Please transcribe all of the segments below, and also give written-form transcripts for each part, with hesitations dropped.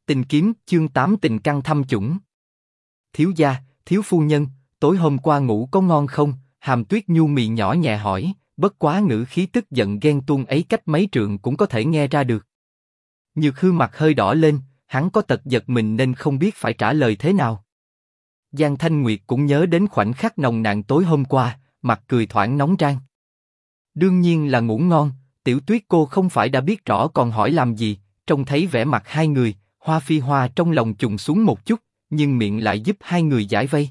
Tình kiếm, chương 8 tình căn thâm chủng. Thiếu gia, thiếu phu nhân, tối hôm qua ngủ có ngon không? Hàm Tuyết nhu mì nhỏ nhẹ hỏi, bất quá ngữ khí tức giận ghen tuông ấy cách mấy trượng cũng có thể nghe ra được. Nhược Hư mặt hơi đỏ lên, hắn có tật giật mình nên không biết phải trả lời thế nào. Giang Thanh Nguyệt cũng nhớ đến khoảnh khắc nồng nàn tối hôm qua, mặt cười thoảng nóng rang. Đương nhiên là ngủ ngon, Tiểu Tuyết cô không phải đã biết rõ còn hỏi làm gì? Trông thấy vẻ mặt hai người, Hoa Phi Hoa trong lòng trùng xuống một chút, nhưng miệng lại giúp hai người giải vây.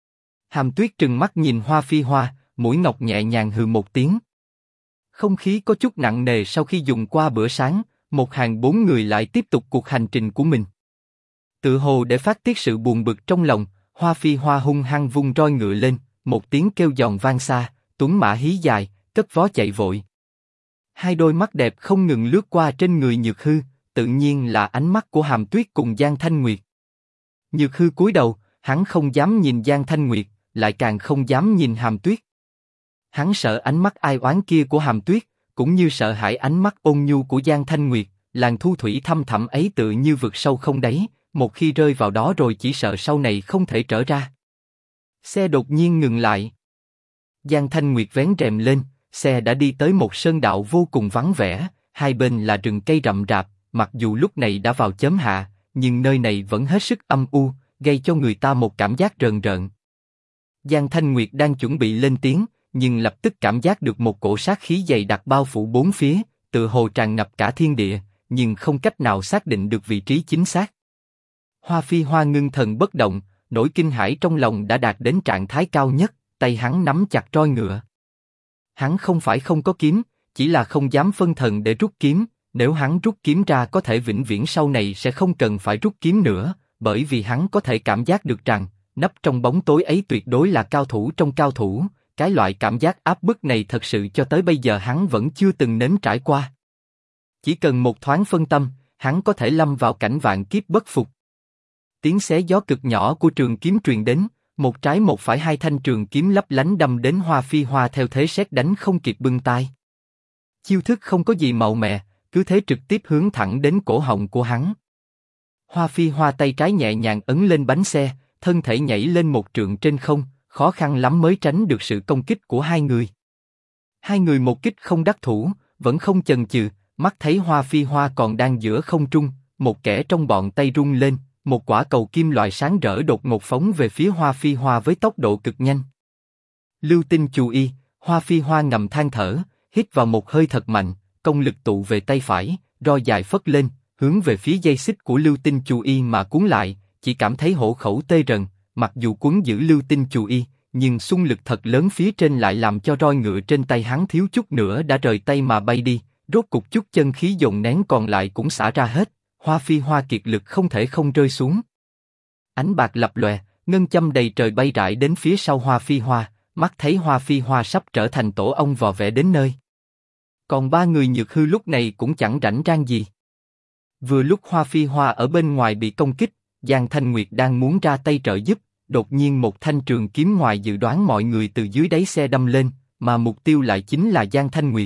Hàm Tuyết trừng mắt nhìn Hoa Phi Hoa, mũi ngọc nhẹ nhàng hừ một tiếng. Không khí có chút nặng nề sau khi dùng qua bữa sáng, một hàng bốn người lại tiếp tục cuộc hành trình của mình. Tự hồ để phát tiết sự buồn bực trong lòng, Hoa Phi Hoa hung hăng vung roi ngựa lên, một tiếng kêu giòn vang xa, tuấn mã hí dài, cất vó chạy vội. Hai đôi mắt đẹp không ngừng lướt qua trên người Nhược Hư, tự nhiên là ánh mắt của Hàm Tuyết cùng Giang Thanh Nguyệt. Nhược Hư cúi đầu, hắn không dám nhìn Giang Thanh Nguyệt, lại càng không dám nhìn Hàm Tuyết. Hắn sợ ánh mắt ai oán kia của Hàm Tuyết, cũng như sợ hãi ánh mắt ôn nhu của Giang Thanh Nguyệt, làn thu thủy thăm thẳm ấy tự như vực sâu không đáy, một khi rơi vào đó rồi chỉ sợ sau này không thể trở ra. Xe đột nhiên ngừng lại. Giang Thanh Nguyệt vén rèm lên, xe đã đi tới một sơn đạo vô cùng vắng vẻ, hai bên là rừng cây rậm rạp, mặc dù lúc này đã vào chớm hạ, nhưng nơi này vẫn hết sức âm u, gây cho người ta một cảm giác rờn rợn. Giang Thanh Nguyệt đang chuẩn bị lên tiếng, nhưng lập tức cảm giác được một cổ sát khí dày đặc bao phủ bốn phía, tự hồ tràn ngập cả thiên địa, nhưng không cách nào xác định được vị trí chính xác. Hoa Phi Hoa ngưng thần bất động, nỗi kinh hãi trong lòng đã đạt đến trạng thái cao nhất, tay hắn nắm chặt roi ngựa. Hắn không phải không có kiếm, chỉ là không dám phân thần để rút kiếm. Nếu hắn rút kiếm ra có thể vĩnh viễn sau này sẽ không cần phải rút kiếm nữa, bởi vì hắn có thể cảm giác được rằng nấp trong bóng tối ấy tuyệt đối là cao thủ trong cao thủ. Cái loại cảm giác áp bức này thật sự cho tới bây giờ hắn vẫn chưa từng nếm trải qua. Chỉ cần một thoáng phân tâm, hắn có thể lâm vào cảnh vạn kiếp bất phục. Tiếng xé gió cực nhỏ của trường kiếm truyền đến, một trái một phải hai thanh trường kiếm lấp lánh đâm đến Hoa Phi Hoa theo thế sét đánh không kịp bưng tai. Chiêu thức không có gì màu mè, cứ thế trực tiếp hướng thẳng đến cổ họng của hắn. Hoa Phi Hoa tay trái nhẹ nhàng ấn lên bánh xe, thân thể nhảy lên một trượng trên không, khó khăn lắm mới tránh được sự công kích của hai người. Hai người một kích không đắc thủ, vẫn không chần chừ, mắt thấy Hoa Phi Hoa còn đang giữa không trung, một kẻ trong bọn tay rung lên, một quả cầu kim loại sáng rỡ đột ngột phóng về phía Hoa Phi Hoa với tốc độ cực nhanh. Lưu tinh chù y, Hoa Phi Hoa ngầm than thở, hít vào một hơi thật mạnh, công lực tụ về tay phải, roi dài phất lên, hướng về phía dây xích của Lưu tinh chù y mà cuốn lại, chỉ cảm thấy hổ khẩu tê rần, mặc dù cuốn giữ Lưu tinh chù y, nhưng xung lực thật lớn phía trên lại làm cho roi ngựa trên tay hắn thiếu chút nữa đã rời tay mà bay đi, rốt cục chút chân khí dồn nén còn lại cũng xả ra hết, Hoa Phi Hoa kiệt lực không thể không rơi xuống. Ánh bạc lập lòe, ngân châm đầy trời bay rải đến phía sau Hoa Phi Hoa, mắt thấy Hoa Phi Hoa sắp trở thành tổ ong vò vẽ đến nơi. Còn ba người Nhược Hư lúc này cũng chẳng rảnh rang gì. Vừa lúc Hoa Phi Hoa ở bên ngoài bị công kích, Giang Thanh Nguyệt đang muốn ra tay trợ giúp, đột nhiên một thanh trường kiếm ngoài dự đoán mọi người từ dưới đáy xe đâm lên, mà mục tiêu lại chính là Giang Thanh Nguyệt.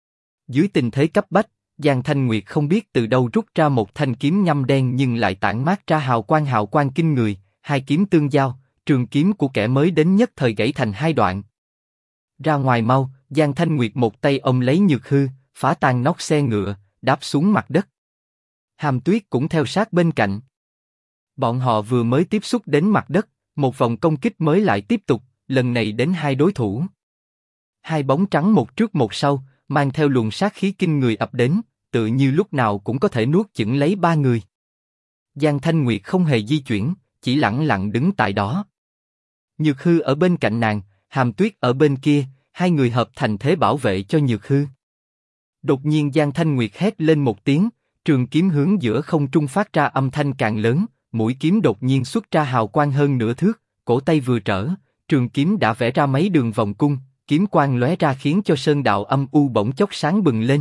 Dưới tình thế cấp bách, Giang Thanh Nguyệt không biết từ đâu rút ra một thanh kiếm ngăm đen nhưng lại tản mát ra hào quang kinh người, hai kiếm tương giao, trường kiếm của kẻ mới đến nhất thời gãy thành hai đoạn. Ra ngoài mau, Giang Thanh Nguyệt một tay ôm lấy Nhược Hư, phá tan nóc xe ngựa, đáp xuống mặt đất. Hàm Tuyết cũng theo sát bên cạnh. Bọn họ vừa mới tiếp xúc đến mặt đất, một vòng công kích mới lại tiếp tục, lần này đến hai đối thủ. Hai bóng trắng một trước một sau, mang theo luồng sát khí kinh người ập đến, tự như lúc nào cũng có thể nuốt chửng lấy ba người. Giang Thanh Nguyệt không hề di chuyển, chỉ lẳng lặng đứng tại đó. Nhược Hư ở bên cạnh nàng, Hàm Tuyết ở bên kia, hai người hợp thành thế bảo vệ cho Nhược Hư. Đột nhiên Giang Thanh Nguyệt hét lên một tiếng, trường kiếm hướng giữa không trung phát ra âm thanh càng lớn, mũi kiếm đột nhiên xuất ra hào quang hơn nửa thước, cổ tay vừa trở, trường kiếm đã vẽ ra mấy đường vòng cung, kiếm quang lóe ra khiến cho sơn đạo âm u bỗng chốc sáng bừng lên.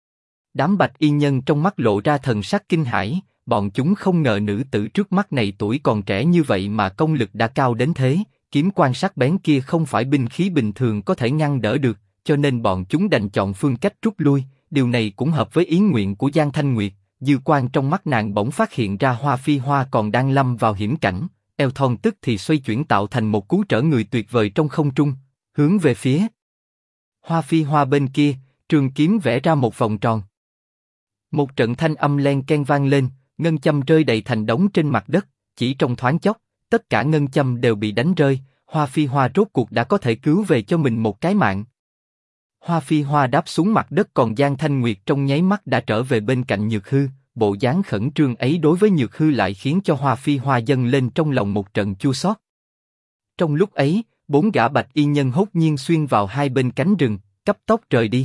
Đám bạch y nhân trong mắt lộ ra thần sắc kinh hãi, bọn chúng không ngờ nữ tử trước mắt này tuổi còn trẻ như vậy mà công lực đã cao đến thế, kiếm quang sắc bén kia không phải binh khí bình thường có thể ngăn đỡ được, cho nên bọn chúng đành chọn phương cách rút lui. Điều này cũng hợp với ý nguyện của Giang Thanh Nguyệt, dư quang trong mắt nàng bỗng phát hiện ra Hoa Phi Hoa còn đang lâm vào hiểm cảnh, eo thon tức thì xoay chuyển tạo thành một cú trở người tuyệt vời trong không trung, hướng về phía Hoa Phi Hoa bên kia, trường kiếm vẽ ra một vòng tròn. Một trận thanh âm len ken vang lên, ngân châm rơi đầy thành đống trên mặt đất, chỉ trong thoáng chốc, tất cả ngân châm đều bị đánh rơi, Hoa Phi Hoa rốt cuộc đã có thể cứu về cho mình một cái mạng. Hoa Phi Hoa đáp xuống mặt đất, còn Giang Thanh Nguyệt trong nháy mắt đã trở về bên cạnh Nhược Hư, bộ dáng khẩn trương ấy đối với Nhược Hư lại khiến cho Hoa Phi Hoa dâng lên trong lòng một trận chua xót. Trong lúc ấy, 4 gã bạch y nhân hốt nhiên xuyên vào hai bên cánh rừng, cấp tốc rời đi.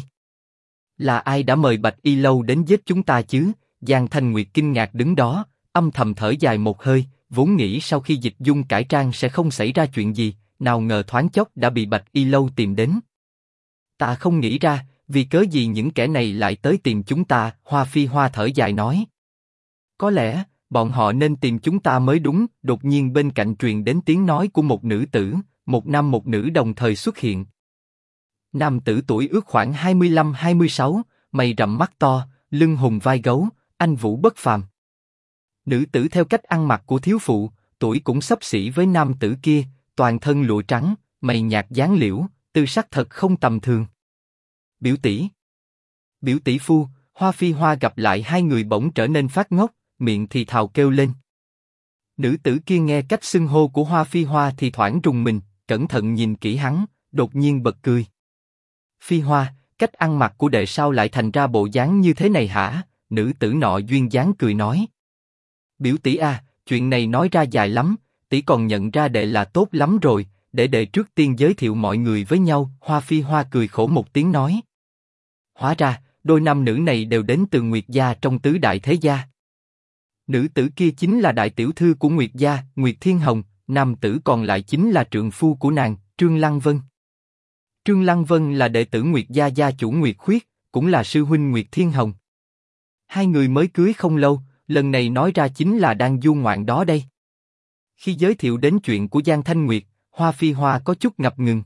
Là ai đã mời bạch y lâu đến giết chúng ta chứ? Giang Thanh Nguyệt kinh ngạc đứng đó, âm thầm thở dài một hơi, vốn nghĩ sau khi dịch dung cải trang sẽ không xảy ra chuyện gì, nào ngờ thoáng chốc đã bị bạch y lâu tìm đến. Ta không nghĩ ra, vì cớ gì những kẻ này lại tới tìm chúng ta, Hoa Phi Hoa thở dài nói. Có lẽ, bọn họ nên tìm chúng ta mới đúng, đột nhiên bên cạnh truyền đến tiếng nói của một nữ tử, một nam một nữ đồng thời xuất hiện. Nam tử tuổi ước khoảng 25-26, mày rậm mắt to, lưng hùng vai gấu, anh vũ bất phàm. Nữ tử theo cách ăn mặc của thiếu phụ, tuổi cũng xấp xỉ với nam tử kia, toàn thân lụa trắng, mày nhạt dáng liễu, tư sắc thật không tầm thường. Biểu tỷ, biểu tỷ phu. Hoa Phi Hoa gặp lại hai người bỗng trở nên phát ngốc, miệng thì thào kêu lên. Nữ tử kia nghe cách xưng hô của Hoa Phi Hoa thì thoảng rùng mình, cẩn thận nhìn kỹ hắn, đột nhiên bật cười. Phi Hoa, cách ăn mặc của đệ sao lại thành ra bộ dáng như thế này hả? Nữ tử nọ duyên dáng cười nói. Biểu tỷ a, chuyện này nói ra dài lắm, tỷ còn nhận ra đệ là tốt lắm rồi, để đệ trước tiên giới thiệu mọi người với nhau. Hoa Phi Hoa cười khổ một tiếng nói. Hóa ra, đôi nam nữ này đều đến từ Nguyệt gia trong tứ đại thế gia. Nữ tử kia chính là đại tiểu thư của Nguyệt gia, Nguyệt Thiên Hồng, nam tử còn lại chính là trượng phu của nàng, Trương Lăng Vân. Trương Lăng Vân là đệ tử Nguyệt gia gia chủ Nguyệt Khuyết, cũng là sư huynh Nguyệt Thiên Hồng. Hai người mới cưới không lâu, lần này nói ra chính là đang du ngoạn đó đây. Khi giới thiệu đến chuyện của Giang Thanh Nguyệt, Hoa Phi Hoa có chút ngập ngừng.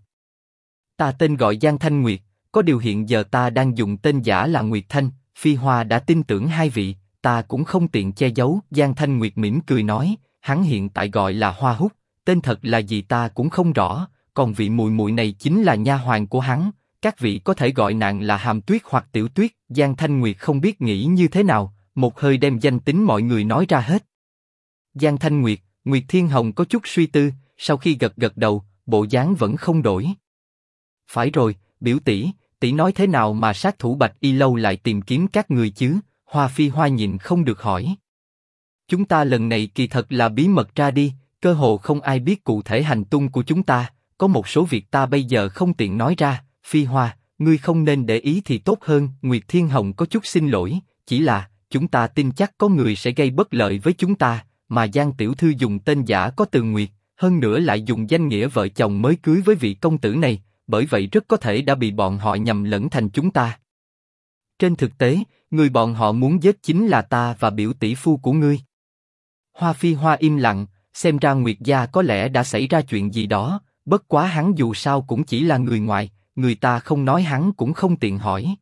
Ta tên gọi Giang Thanh Nguyệt, có điều hiện giờ ta đang dùng tên giả là Nguyệt Thanh. Phi Hoa đã tin tưởng hai vị, ta cũng không tiện che giấu. Giang Thanh Nguyệt mỉm cười nói, hắn hiện tại gọi là Hoa Húc, tên thật là gì ta cũng không rõ, còn vị muội muội này chính là nha hoàn của hắn, các vị có thể gọi nàng là Hàm Tuyết hoặc Tiểu Tuyết. Giang Thanh Nguyệt không biết nghĩ như thế nào, một hơi đem danh tính mọi người nói ra hết. Giang Thanh Nguyệt, Nguyệt Thiên Hồng có chút suy tư, sau khi gật gật đầu, bộ dáng vẫn không đổi. Phải rồi, biểu tỷ, tỷ nói thế nào mà sát thủ Bạch Y lâu lại tìm kiếm các người chứ? Hoa Phi Hoa nhịn không được hỏi. Chúng ta lần này kỳ thật là bí mật ra đi, cơ hồ không ai biết cụ thể hành tung của chúng ta, có một số việc ta bây giờ không tiện nói ra. Phi Hoa, ngươi không nên để ý thì tốt hơn. Nguyệt Thiên Hồng có chút xin lỗi, chỉ là chúng ta tin chắc có người sẽ gây bất lợi với chúng ta, mà Giang tiểu thư dùng tên giả có từ Nguyệt, hơn nữa lại dùng danh nghĩa vợ chồng mới cưới với vị công tử này, bởi vậy rất có thể đã bị bọn họ nhầm lẫn thành chúng ta. Trên thực tế, người bọn họ muốn giết chính là ta và biểu tỷ phu của ngươi. Hoa Phi Hoa im lặng, xem ra Nguyệt gia có lẽ đã xảy ra chuyện gì đó, bất quá hắn dù sao cũng chỉ là người ngoài, người ta không nói hắn cũng không tiện hỏi.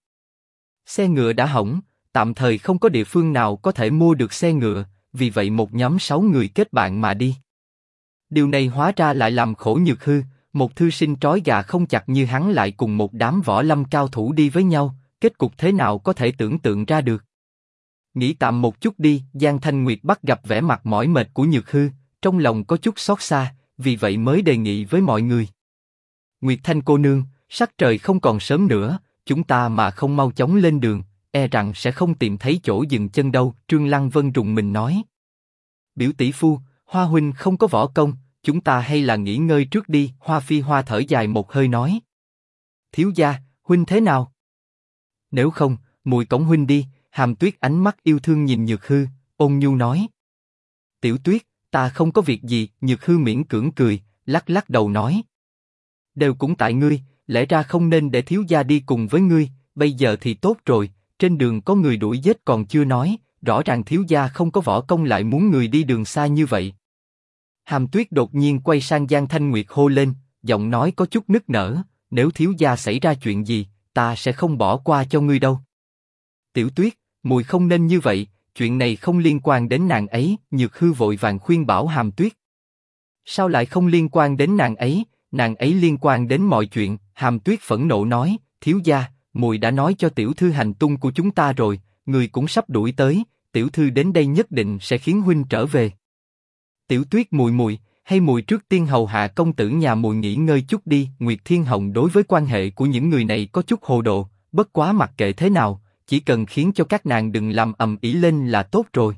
Xe ngựa đã hỏng, tạm thời không có địa phương nào có thể mua được xe ngựa, vì vậy một nhóm 6 người kết bạn mà đi. Điều này hóa ra lại làm khổ Nhược Hư, một thư sinh trói gà không chặt như hắn lại cùng một đám võ lâm cao thủ đi với nhau, kết cục thế nào có thể tưởng tượng ra được. Nghĩ tạm một chút đi. Giang Thanh Nguyệt bắt gặp vẻ mặt mỏi mệt của Nhược Hư, trong lòng có chút xót xa, vì vậy mới đề nghị với mọi người. Nguyệt Thanh cô nương, sắc trời không còn sớm nữa, chúng ta mà không mau chóng lên đường, e rằng sẽ không tìm thấy chỗ dừng chân đâu. Trương Lăng Vân rùng mình nói. Biểu tỷ phu, Hoa huynh không có võ công, chúng ta hay là nghỉ ngơi trước đi. Hoa Phi Hoa thở dài một hơi nói. Thiếu gia, huynh thế nào? Nếu không, muội cõng huynh đi. Hàm Tuyết ánh mắt yêu thương nhìn Nhược Hư, ôn nhu nói. Tiểu Tuyết, ta không có việc gì. Nhược Hư miễn cưỡng cười, lắc lắc đầu nói. Đều cũng tại ngươi, lẽ ra không nên để thiếu gia đi cùng với ngươi, bây giờ thì tốt rồi, trên đường có người đuổi giết còn chưa nói, rõ ràng thiếu gia không có võ công lại muốn người đi đường xa như vậy. Hàm Tuyết đột nhiên quay sang Giang Thanh Nguyệt hô lên, giọng nói có chút nức nở, nếu thiếu gia xảy ra chuyện gì, ta sẽ không bỏ qua cho ngươi đâu. Tiểu Tuyết, muội không nên như vậy, chuyện này không liên quan đến nàng ấy. Nhược Hư vội vàng khuyên bảo Hàm Tuyết. Sao lại không liên quan đến nàng ấy liên quan đến mọi chuyện. Hàm Tuyết phẫn nộ nói, thiếu gia, muội đã nói cho tiểu thư hành tung của chúng ta rồi, người cũng sắp đuổi tới, tiểu thư đến đây nhất định sẽ khiến huynh trở về. Tiểu Tuyết muội muội, hay muội trước tiên hầu hạ công tử nhà muội nghỉ ngơi chút đi. Nguyệt Thiên Hồng đối với quan hệ của những người này có chút hồ đồ, bất quá mặc kệ thế nào, chỉ cần khiến cho các nàng đừng làm ầm ĩ lên là tốt rồi.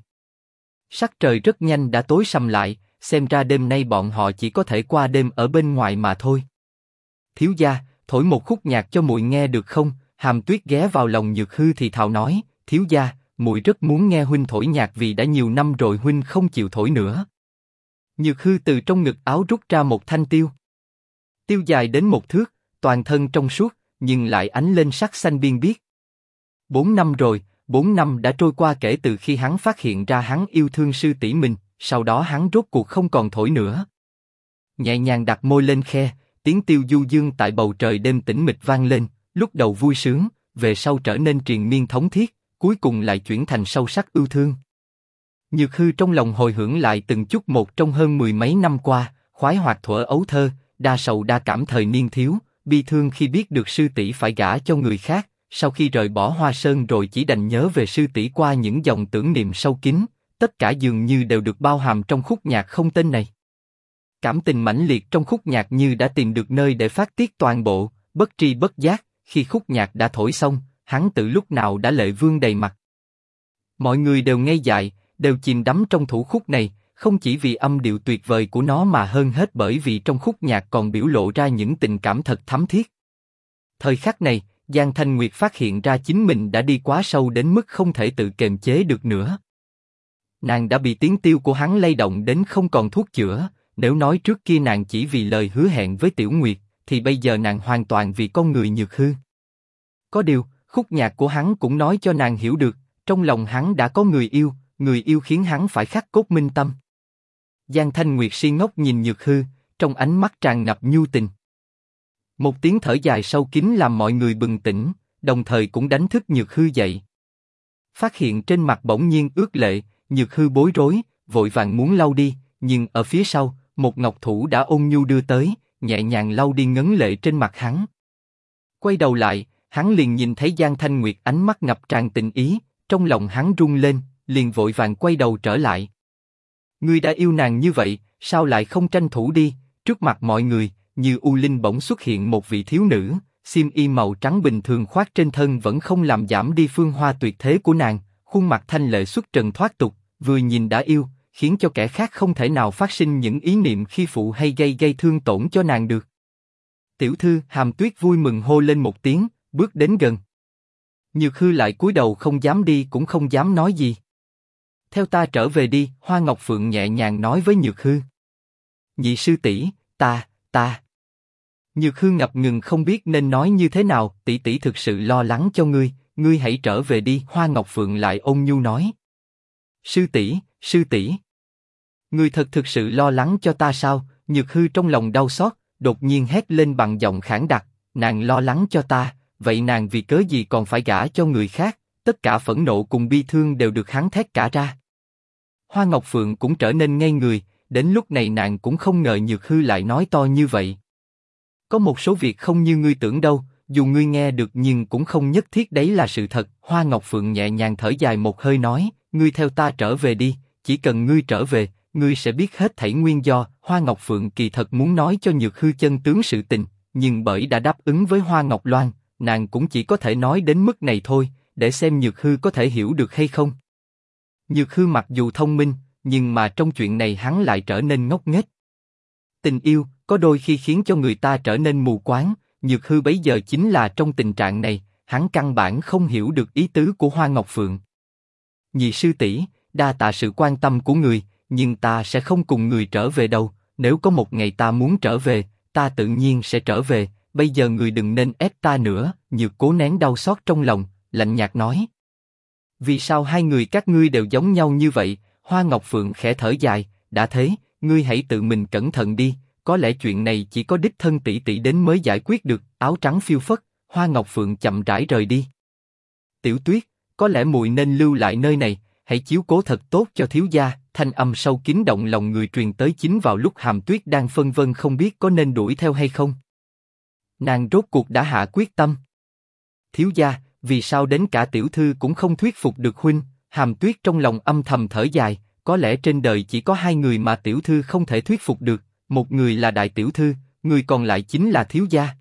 Sắc trời rất nhanh đã tối sầm lại, xem ra đêm nay bọn họ chỉ có thể qua đêm ở bên ngoài mà thôi. Thiếu gia, thổi một khúc nhạc cho muội nghe được không? Hàm Tuyết ghé vào lòng Nhược Hư thì thào nói, thiếu gia, muội rất muốn nghe huynh thổi nhạc vì đã nhiều năm rồi huynh không chịu thổi nữa. Nhược Hư từ trong ngực áo rút ra một thanh tiêu. Tiêu dài đến 1 thước, toàn thân trong suốt, nhưng lại ánh lên sắc xanh biên biếc. 4 năm rồi, 4 năm đã trôi qua kể từ khi hắn phát hiện ra hắn yêu thương sư tỷ mình, sau đó hắn rốt cuộc không còn thổi nữa. Nhẹ nhàng đặt môi lên khe, tiếng tiêu du dương tại bầu trời đêm tĩnh mịch vang lên, lúc đầu vui sướng, về sau trở nên triền miên thống thiết, cuối cùng lại chuyển thành sâu sắc yêu thương. Nhược Hư trong lòng hồi hưởng lại từng chút một trong hơn 10 mấy năm qua, khoái hoạt thuở ấu thơ, đa sầu đa cảm thời niên thiếu, bi thương khi biết được sư tỷ phải gả cho người khác, sau khi rời bỏ Hoa Sơn rồi chỉ đành nhớ về sư tỷ qua những dòng tưởng niệm sâu kín, tất cả dường như đều được bao hàm trong khúc nhạc không tên này. Cảm tình mãnh liệt trong khúc nhạc như đã tìm được nơi để phát tiết toàn bộ, bất tri bất giác, khi khúc nhạc đã thổi xong, hắn tự lúc nào đã lệ vương đầy mặt. Mọi người đều ngây dại, đều chìm đắm trong thủ khúc này, không chỉ vì âm điệu tuyệt vời của nó mà hơn hết bởi vì trong khúc nhạc còn biểu lộ ra những tình cảm thật thắm thiết. Thời khắc này, Giang Thanh Nguyệt phát hiện ra chính mình đã đi quá sâu đến mức không thể tự kiềm chế được nữa. Nàng đã bị tiếng tiêu của hắn lay động đến không còn thuốc chữa, nếu nói trước kia nàng chỉ vì lời hứa hẹn với Tiểu Nguyệt, thì bây giờ nàng hoàn toàn vì con người Nhược Hư. Có điều, khúc nhạc của hắn cũng nói cho nàng hiểu được, trong lòng hắn đã có người yêu khiến hắn phải khắc cốt minh tâm. Giang Thanh Nguyệt si ngốc nhìn Nhược Hư, trong ánh mắt tràn ngập nhu tình. Một tiếng thở dài sâu kín làm mọi người bừng tỉnh, đồng thời cũng đánh thức Nhược Hư dậy. Phát hiện trên mặt bỗng nhiên ướt lệ, Nhược Hư bối rối, vội vàng muốn lau đi, nhưng ở phía sau, một ngọc thủ đã ôn nhu đưa tới, nhẹ nhàng lau đi ngấn lệ trên mặt hắn. Quay đầu lại, hắn liền nhìn thấy Giang Thanh Nguyệt ánh mắt ngập tràn tình ý, trong lòng hắn rung lên, liền vội vàng quay đầu trở lại. Ngươi đã yêu nàng như vậy, sao lại không tranh thủ đi? Trước mặt mọi người, như u linh bỗng xuất hiện một vị thiếu nữ, xiêm y màu trắng bình thường khoác trên thân vẫn không làm giảm đi phương hoa tuyệt thế của nàng, khuôn mặt thanh lệ xuất trần thoát tục, vừa nhìn đã yêu, khiến cho kẻ khác không thể nào phát sinh những ý niệm khi phụ hay gây thương tổn cho nàng được. Tiểu thư, Hàm Tuyết vui mừng hô lên một tiếng, bước đến gần. Nhược Hư lại cúi đầu không dám đi cũng không dám nói gì. Theo ta trở về đi, Hoa Ngọc Phượng nhẹ nhàng nói với Nhược Hư. Nhị sư tỷ, ta. Nhược Hư ngập ngừng không biết nên nói như thế nào. Tỷ tỷ thực sự lo lắng cho ngươi, ngươi hãy trở về đi. Hoa Ngọc Phượng lại ôn nhu nói. Sư tỷ, ngươi thực sự lo lắng cho ta sao? Nhược Hư trong lòng đau xót, đột nhiên hét lên bằng giọng khản đặc, nàng lo lắng cho ta, vậy nàng vì cớ gì còn phải gả cho người khác? Tất cả phẫn nộ cùng bi thương đều được hắn thét cả ra. Hoa Ngọc Phượng cũng trở nên ngây người, đến lúc này nàng cũng không ngờ Nhược Hư lại nói to như vậy. Có một số việc không như ngươi tưởng đâu, dù ngươi nghe được nhưng cũng không nhất thiết đấy là sự thật. Hoa Ngọc Phượng nhẹ nhàng thở dài một hơi nói, ngươi theo ta trở về đi, chỉ cần ngươi trở về, ngươi sẽ biết hết thảy nguyên do. Hoa Ngọc Phượng kỳ thật muốn nói cho Nhược Hư chân tướng sự tình, nhưng bởi đã đáp ứng với Hoa Ngọc Loan, nàng cũng chỉ có thể nói đến mức này thôi, để xem Nhược Hư có thể hiểu được hay không. Nhược Hư mặc dù thông minh, nhưng mà trong chuyện này hắn lại trở nên ngốc nghếch. Tình yêu có đôi khi khiến cho người ta trở nên mù quáng. Nhược Hư bấy giờ chính là trong tình trạng này, hắn căn bản không hiểu được ý tứ của Hoa Ngọc Phượng. Nhị sư tỷ, đa tạ sự quan tâm của người, nhưng ta sẽ không cùng người trở về đâu. Nếu có một ngày ta muốn trở về, ta tự nhiên sẽ trở về. Bây giờ người đừng nên ép ta nữa. Nhược Cố nén đau xót trong lòng, lạnh nhạt nói. Vì sao hai người các ngươi đều giống nhau như vậy? Hoa Ngọc Phượng khẽ thở dài, đã thế, ngươi hãy tự mình cẩn thận đi. Có lẽ chuyện này chỉ có đích thân tỷ tỷ đến mới giải quyết được. Áo trắng phiêu phất, Hoa Ngọc Phượng chậm rãi rời đi. Tiểu Tuyết, có lẽ muội nên lưu lại nơi này, hãy chiếu cố thật tốt cho thiếu gia. Thanh âm sâu kín động lòng người truyền tới chính vào lúc Hàm Tuyết đang phân vân không biết có nên đuổi theo hay không. Nàng rốt cuộc đã hạ quyết tâm. Thiếu gia, vì sao đến cả tiểu thư cũng không thuyết phục được huynh? Hàm Tuyết trong lòng âm thầm thở dài, có lẽ trên đời chỉ có hai người mà tiểu thư không thể thuyết phục được, một người là đại tiểu thư, người còn lại chính là thiếu gia.